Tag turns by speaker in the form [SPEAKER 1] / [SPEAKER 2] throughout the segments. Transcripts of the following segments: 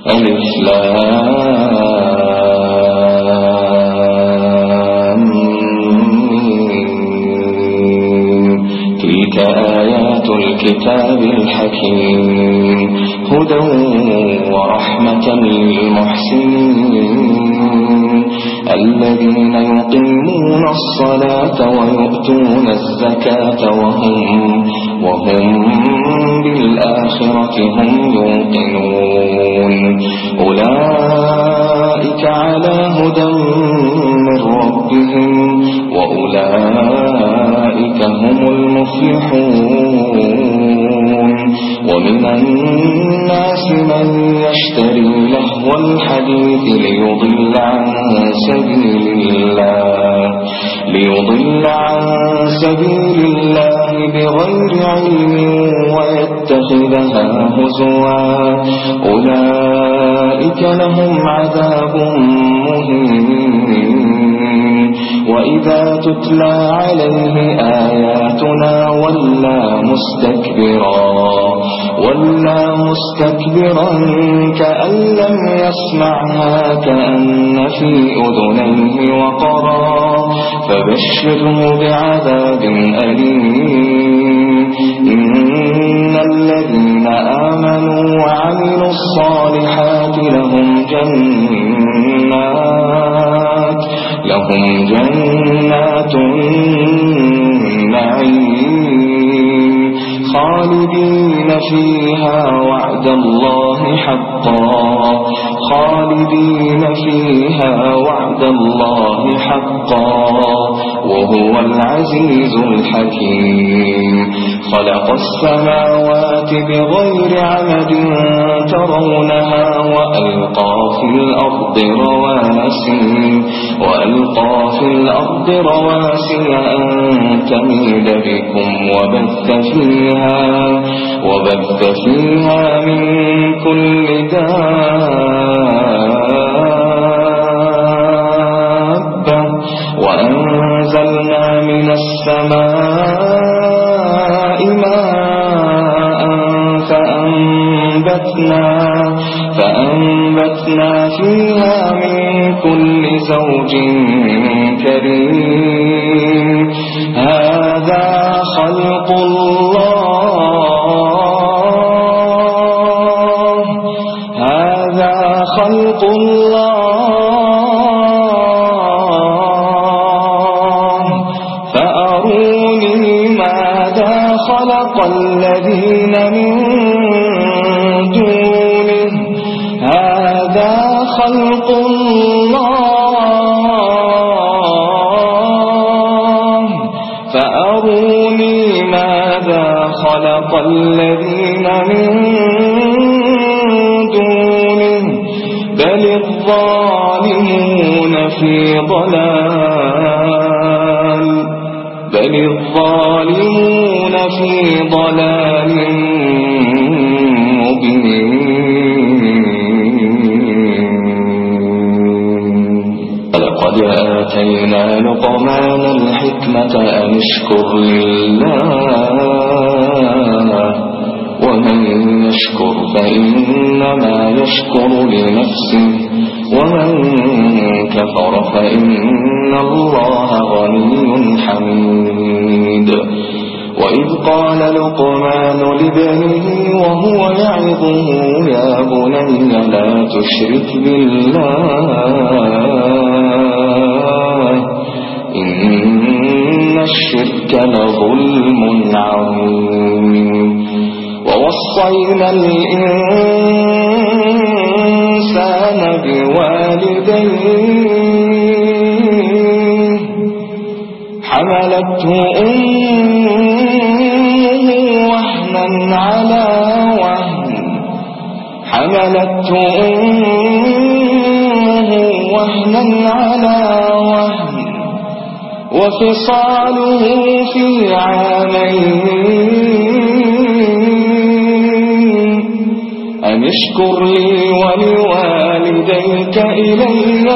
[SPEAKER 1] ألف لام تلك آيات الكتاب الحكيم هدى ورحمة للمحسنين الذين يقيمون الصلاة ويؤتون الزكاة وهم بالآخرة هم يوقنون أولئك على هدى من ربهم وأولئك هم المفلحون ومن الناس من يشتري لهو الحديث ليضل عن سبيل الله بغير علم ويتخذها هزوا أولئك لهم عذاب مهين وإذا تتلى عليه آياتنا ولى مستكبرا كأن لم يسمعها كأن في أذنيه وقرا فبشره بعذاب أليم إن الذين آمنوا وعملوا الصالحات لهم جنات النعيم خالدين فيها وعد الله حقا وهو العزيز الحكيم خلق السماوات بغير عمد ترونها وألقى في الأرض رواسي أن تميد بكم وبث فيها من كل دابة وأنزلنا من السماء ماء فأنبتنا فيها من كل زوج كريم هذا خلق الله فأروني ماذا خلق الذين من دونه هذا خلق الله فأروني ماذا خلق الذين من دونه بل الظالمون في ضلال مبين ولقد آتينا لقمان الحكمة أن اشكر لله ومن يشكر فإنما يشكر لنفسه ومن كفر فإن الله غني حميد وإذ قال لقمان لابنه وهو يعظه يا بني لا تشرك بالله إن الشرك لظلم عظيم ووصينا الإنسان بوالديه حملته أمه وهنا على وهن وفصاله في عامين أن اشكر لي ولوالديك إلي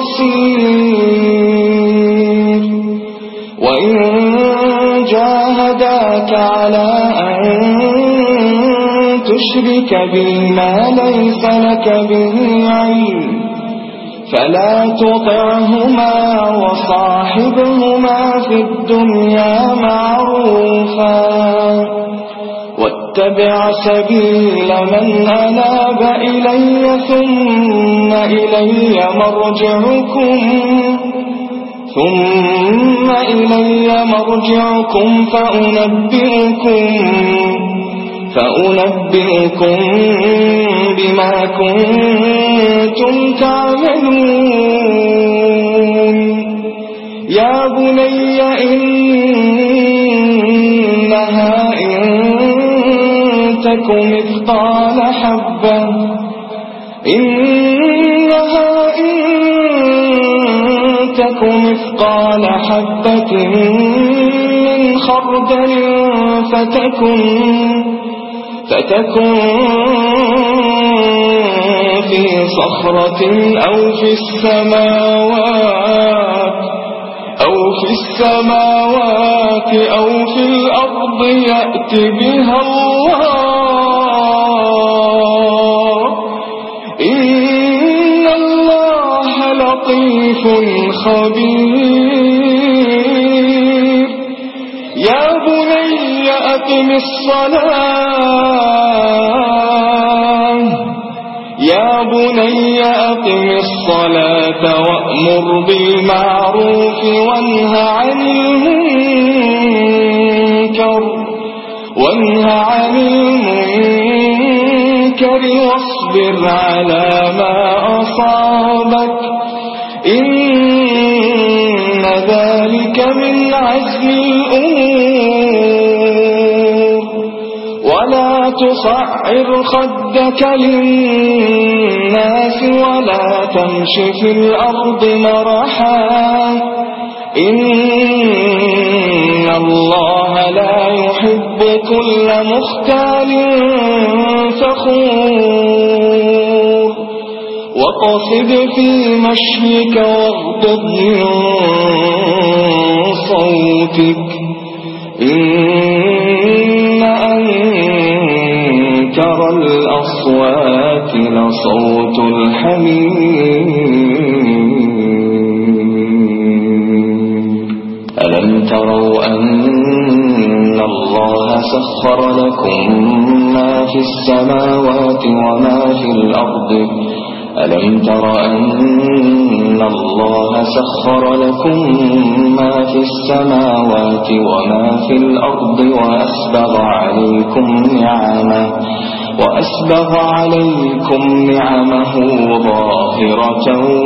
[SPEAKER 1] المصير وإن جاهداك على أن تشرك بي ما ليس لك به علم فلا تطعهما وصاحبهما في الدنيا معروفا واتبع سبيل من أناب إلي ثم إلي مرجعكم فأنبئكم بما كنتم تعملون يا بني إنها إن تك مثقال حبة من خردل فتكن في صخرة أو في السماوات أو في الأرض يأت بها الله إن الله لطيف خبير يا بني أقم الصلاة وأمر بالمعروف وانه عن المنكر واصبر على ما أصابك إن ذلك من عزم الأمور ولا تصعر خدك للناس ولا تمش في الأرض مرحا إن الله لا يحب كل مختال فخور واقصد في مشيك واغضض من صوتك إن أنكر الأصوات لصوت الحمير ألم تروا أن الله سخر لكم ما في السماوات وما في الأرض ألم تر أن الله سخر لكم ما في السماوات وما في الأرض وأسبغ عليكم نعمه ظاهرة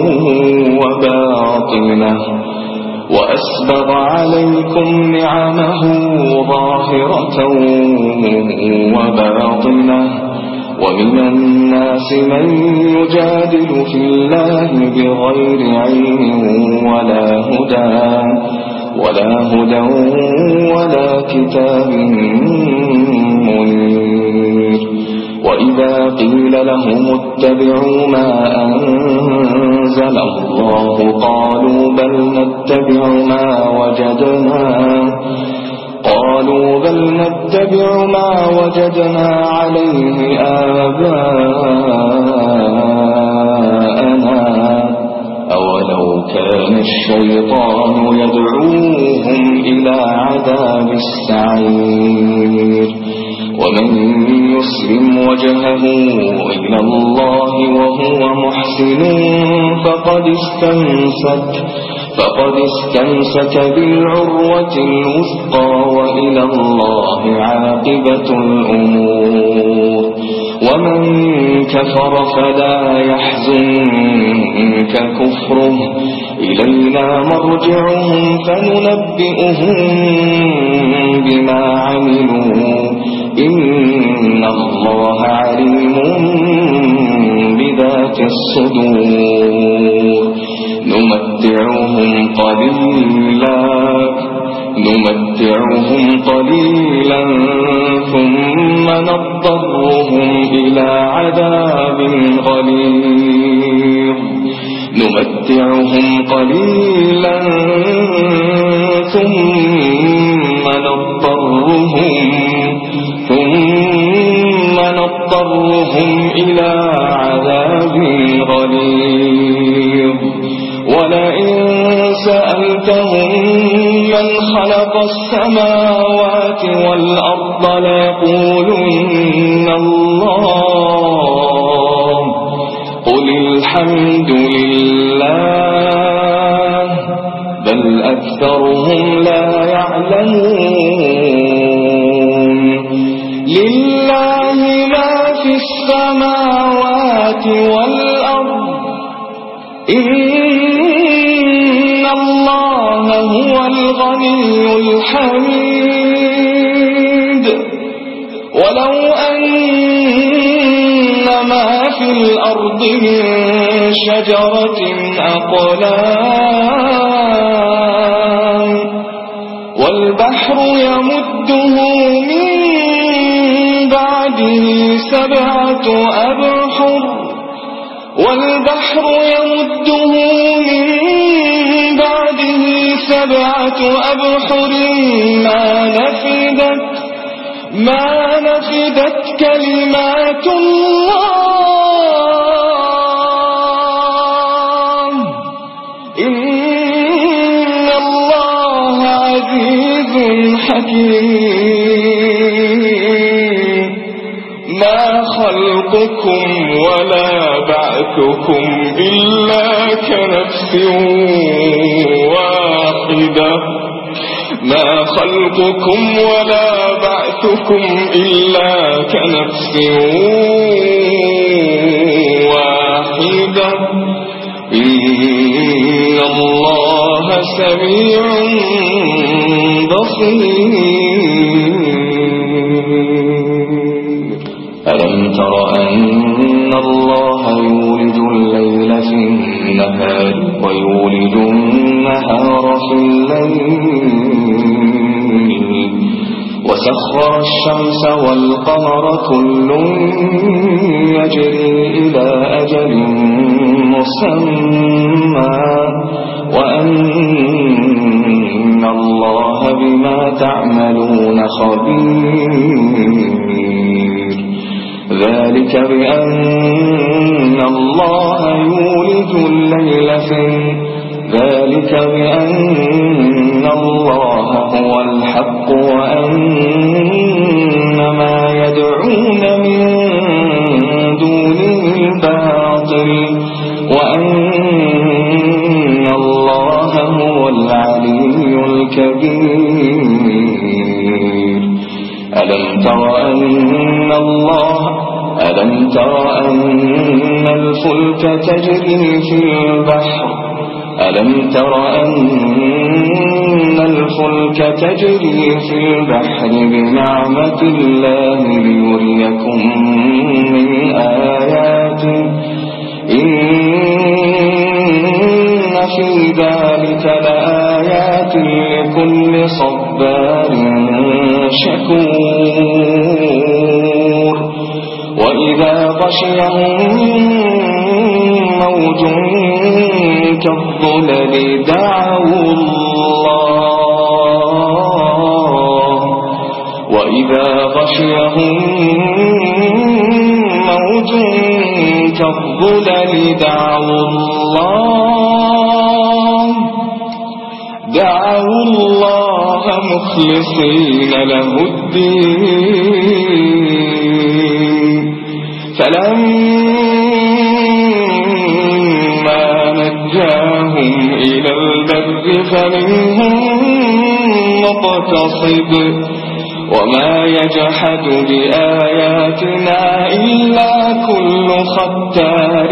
[SPEAKER 1] وباطنة ومن الناس من يجادل في الله بغير علم ولا هدى ولا كتاب منير وإذا قيل لهم اتبعوا ما أنزل الله قالوا بل نتبع ما وجدنا عليه آباءنا أولو كان الشيطان يدعوهم إلى عذاب السعير ومن يسلم وجهه إلى الله وهو محسن فقد استمسك بالعروة الوثقى وإلى الله عاقبة الأمور ومن كفر فلا يحزنك كفره إلينا مرجعهم فننبئهم بما عملوا إن الله عليم بذات الصدور نمتعهم قليلا ثم نضطرهم إلى عذاب غليظ نمتعهم قليلا ثم نضطرهم عذاب غليظ ولئن سألتهم من خلق السماوات والأرض ليقولن الله قل الحمد لله بل أكثرهم لا يعلمون لله ما في السماوات والأرض إن الله هو الغني الحميد ولو أن ما في الأرض من شجرة أقلام والبحر يمده من بعده سبعة أبحر ما نفدت كلمات الله إن الله عزيز حكيم ما خلقكم ولا بعثكم إلا كنفس واحدة ما خلقكم ولا بعثكم إلا كنفس واحدة إن الله سميع بصير ألم تر أن الله يولد الليل في النهار ويولد النهار في الليل وسخر الشمس والقمر كل يجري إلى أجل مسمى وأن الله بما تعملون خبير ذلك بأن الله يولد الليل ذلك بأن الله هو الحق وأن ما يدعون من دونه الباطل وأن الله هو العلي الكبير ألم تر أن الفلك تجري في البحر بنعمة الله ليريكم من آياته إن في ذلك لآيات لكل صبار شكور وإذا غشيهم موج كالظلل دعوا الله مخلصين له الدين فلما نجاهم إلى البر فمنهم مقتصد وما يجحد بآياتنا إلا كل ختار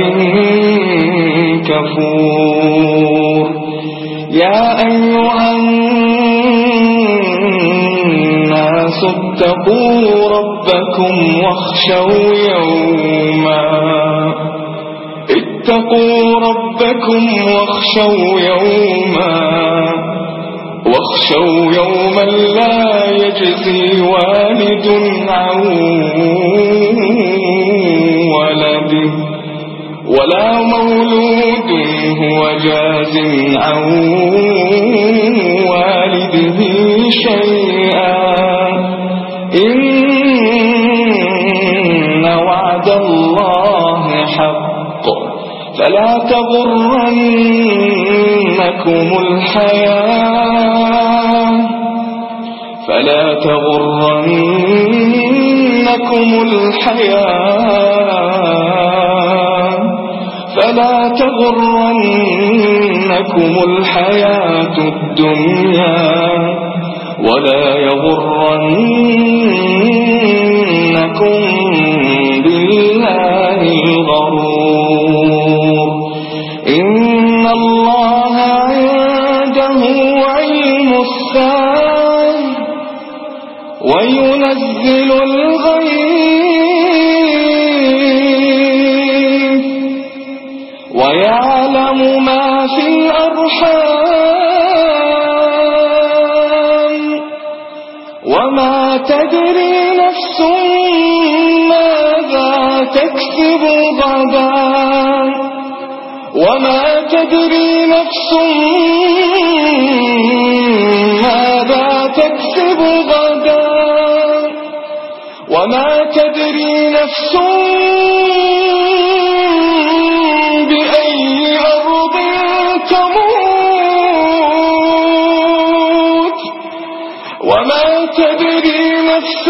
[SPEAKER 1] كفور يا أيها الناس اتقوا ربكم واخشوا يوما لا يجزي والد عن ولده ولا مولود هو جاز عن والده شيئا إن وعد الله حق فلا تغرنكم الحياة الدنيا ولا يغرنكم بالله الغرور إن الله عنده علم الساعة وينزل الغيث ويعلم ما في الأرحام وما تدري نفس ماذا تكسب غدا وما تدري نفس ماذا تكسب غدا وما تدري نفس بأي أرض تموت وما تدري نفس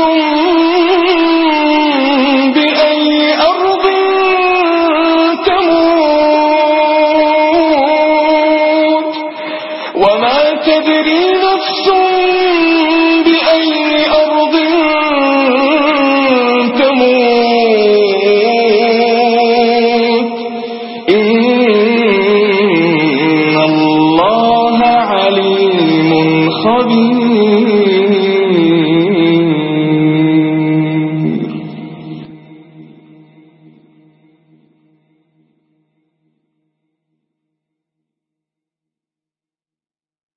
[SPEAKER 1] بأي أرض تموت وما تدري